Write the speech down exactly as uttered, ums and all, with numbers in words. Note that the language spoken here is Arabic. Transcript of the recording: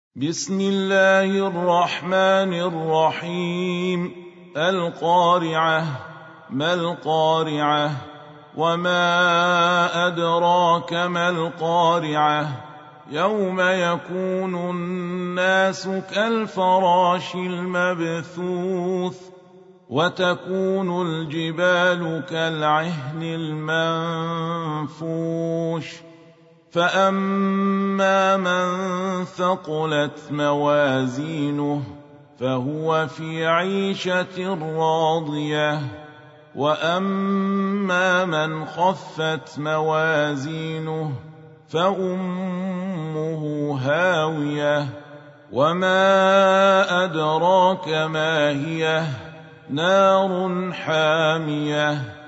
بسم الله الرحمن الرحيم. القارعة. ما القارعة؟ وما أدراك ما القارعة؟ يوم يكون الناس كالفراش المبثوث وتكون الجبال كالعهن المنفوش فأما من ثقلت موازينه فهو في عيشة راضية وأما من خفت موازينه فأمه هاوية وما أدراك ما هي نار حامية